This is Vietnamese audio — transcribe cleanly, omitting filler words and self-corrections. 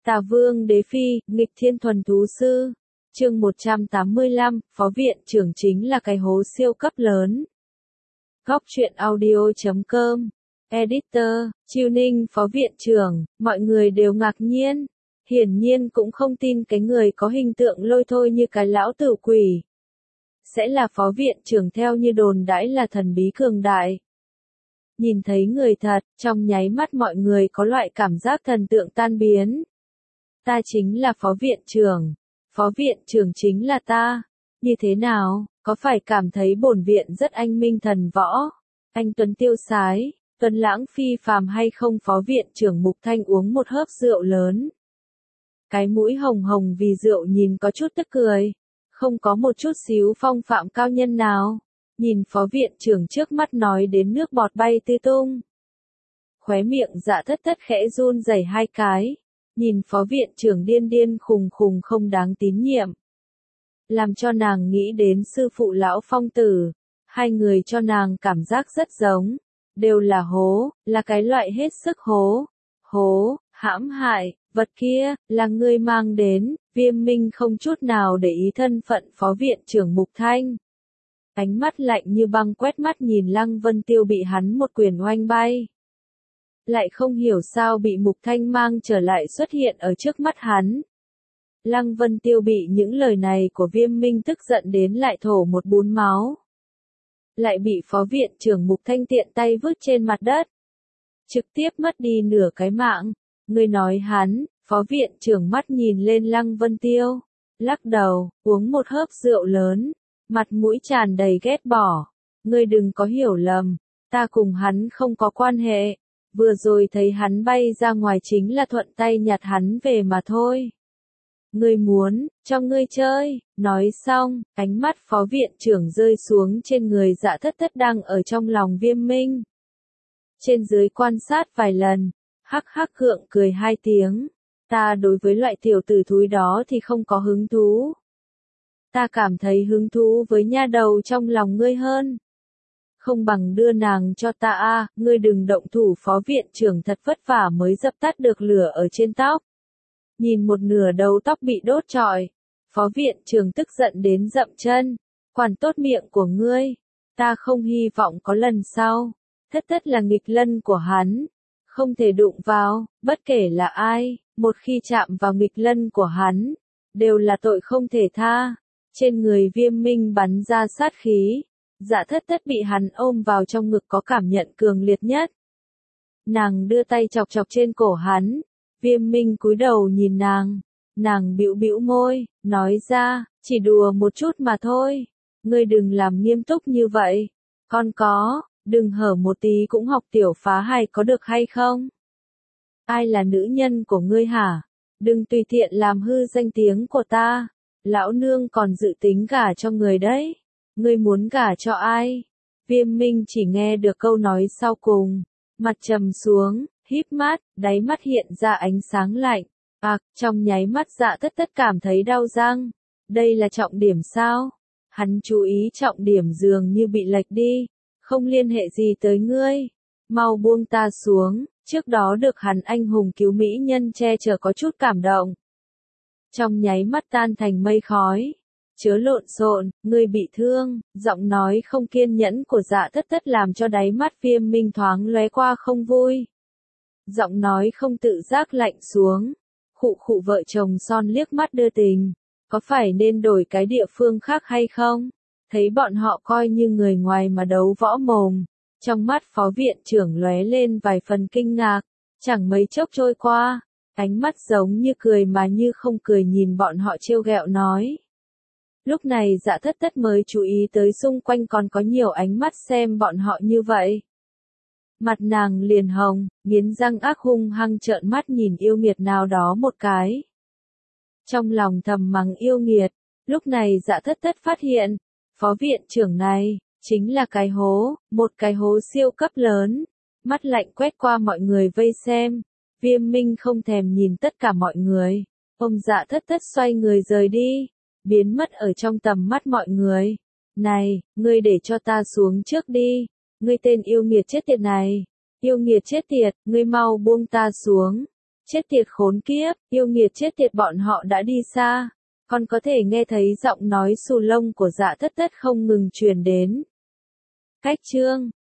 Tà Vương Đế Phi, nghịch thiên thuần thú sư. Chương 185, Phó Viện Trưởng chính là cái hố siêu cấp lớn. Góc truyện audio.com. Editor, Chiêu Ninh Phó Viện Trưởng, mọi người đều ngạc nhiên. Hiển nhiên cũng không tin cái người có hình tượng lôi thôi như cái lão tử quỷ sẽ là Phó Viện Trưởng theo như đồn đãi là thần bí cường đại. Nhìn thấy người thật, trong nháy mắt mọi người có loại cảm giác thần tượng tan biến. Ta chính là Phó Viện Trưởng. Phó Viện Trưởng chính là ta. Như thế nào, có phải cảm thấy bổn viện rất anh minh thần võ, anh tuấn tiêu sái, tuấn lãng phi phàm hay không? Phó Viện Trưởng Mục Thanh uống một hớp rượu lớn. Cái mũi hồng hồng vì rượu nhìn có chút tức cười, không có một chút xíu phong phạm cao nhân nào. Nhìn Phó Viện Trưởng trước mắt nói đến nước bọt bay tứ tung. Khóe miệng Dạ Thất Thất khẽ run rẩy hai cái. Nhìn Phó Viện Trưởng điên điên khùng khùng không đáng tín nhiệm. Làm cho nàng nghĩ đến sư phụ lão Phong Tử. Hai người cho nàng cảm giác rất giống. Đều là hố, là cái loại hết sức hố. Hố, hãm hại, vật kia, là ngươi mang đến. Viêm Minh không chút nào để ý thân phận Phó Viện Trưởng Mục Thanh. Ánh mắt lạnh như băng quét mắt nhìn Lăng Vân Tiêu bị hắn một quyền oanh bay. Lại không hiểu sao bị Mục Thanh mang trở lại xuất hiện ở trước mắt hắn. Lăng Vân Tiêu bị những lời này của Viêm Minh tức giận đến lại thổ một bún máu. Lại bị Phó Viện Trưởng Mục Thanh tiện tay vứt trên mặt đất. Trực tiếp mất đi nửa cái mạng. Người nói hắn, Phó Viện Trưởng mắt nhìn lên Lăng Vân Tiêu. Lắc đầu, uống một hớp rượu lớn. Mặt mũi tràn đầy ghét bỏ. Ngươi đừng có hiểu lầm. Ta cùng hắn không có quan hệ. Vừa rồi thấy hắn bay ra ngoài chính là thuận tay nhặt hắn về mà thôi. Ngươi muốn, cho ngươi chơi. Nói xong, ánh mắt Phó Viện Trưởng rơi xuống trên người Dạ Thất Thất đang ở trong lòng Viêm Minh. Trên dưới quan sát vài lần, hắc hắc gượng cười hai tiếng. Ta đối với loại tiểu tử thúi đó thì không có hứng thú. Ta cảm thấy hứng thú với nha đầu trong lòng ngươi hơn. Không bằng đưa nàng cho ta a, ngươi đừng động thủ. Phó Viện Trưởng thật vất vả mới dập tắt được lửa ở trên tóc. Nhìn một nửa đầu tóc bị đốt trọi, Phó Viện Trưởng tức giận đến dậm chân. Quản tốt miệng của ngươi, ta không hy vọng có lần sau. Thất Thất là nghịch lân của hắn, không thể đụng vào, bất kể là ai, một khi chạm vào nghịch lân của hắn, đều là tội không thể tha. Trên người Viêm Minh bắn ra sát khí. Dạ Thất Thất bị hắn ôm vào trong ngực có cảm nhận cường liệt nhất. Nàng đưa tay chọc chọc trên cổ hắn. Viêm Minh cúi đầu nhìn nàng. Nàng bĩu bĩu môi, nói ra, chỉ đùa một chút mà thôi. Ngươi đừng làm nghiêm túc như vậy. Con có, đừng hở một tí cũng học tiểu phá hài có được hay không? Ai là nữ nhân của ngươi hả? Đừng tùy tiện làm hư danh tiếng của ta. Lão nương còn dự tính gả cho người đấy. Ngươi muốn gả cho ai? Viêm Minh chỉ nghe được câu nói sau cùng. Mặt trầm xuống, híp mắt, đáy mắt hiện ra ánh sáng lạnh. Trong nháy mắt Dạ Thất Thất cảm thấy đau răng. Đây là trọng điểm sao? Hắn chú ý trọng điểm dường như bị lệch đi. Không liên hệ gì tới ngươi. Mau buông ta xuống. Trước đó được hắn anh hùng cứu mỹ nhân che chở có chút cảm động. Trong nháy mắt tan thành mây khói. Chớ lộn xộn, ngươi bị thương. Giọng nói không kiên nhẫn của Dạ Thất Thất làm cho đáy mắt Viêm Minh thoáng lóe qua không vui. Giọng nói không tự giác lạnh xuống. Khụ khụ vợ chồng son liếc mắt đưa tình. Có phải nên đổi cái địa phương khác hay không? Thấy bọn họ coi như người ngoài mà đấu võ mồm. Trong mắt Phó Viện Trưởng lóe lên vài phần kinh ngạc. Chẳng mấy chốc trôi qua. Ánh mắt giống như cười mà như không cười nhìn bọn họ trêu ghẹo nói. Lúc này Dạ Thất Thất mới chú ý tới xung quanh còn có nhiều ánh mắt xem bọn họ như vậy. Mặt nàng liền hồng, nghiến răng ác hung hăng trợn mắt nhìn yêu nghiệt nào đó một cái. Trong lòng thầm mắng yêu nghiệt, lúc này Dạ Thất Thất phát hiện, Phó Viện Trưởng này, chính là cái hố, một cái hố siêu cấp lớn. Mắt lạnh quét qua mọi người vây xem. Viêm Minh không thèm nhìn tất cả mọi người. Ông Dạ Thất Thất xoay người rời đi. Biến mất ở trong tầm mắt mọi người. Này, ngươi để cho ta xuống trước đi. Ngươi tên yêu nghiệt chết tiệt này. Yêu nghiệt chết tiệt, ngươi mau buông ta xuống. Chết tiệt khốn kiếp, yêu nghiệt chết tiệt bọn họ đã đi xa. Con có thể nghe thấy giọng nói xù lông của Dạ Tất Tất không ngừng truyền đến. Cách chương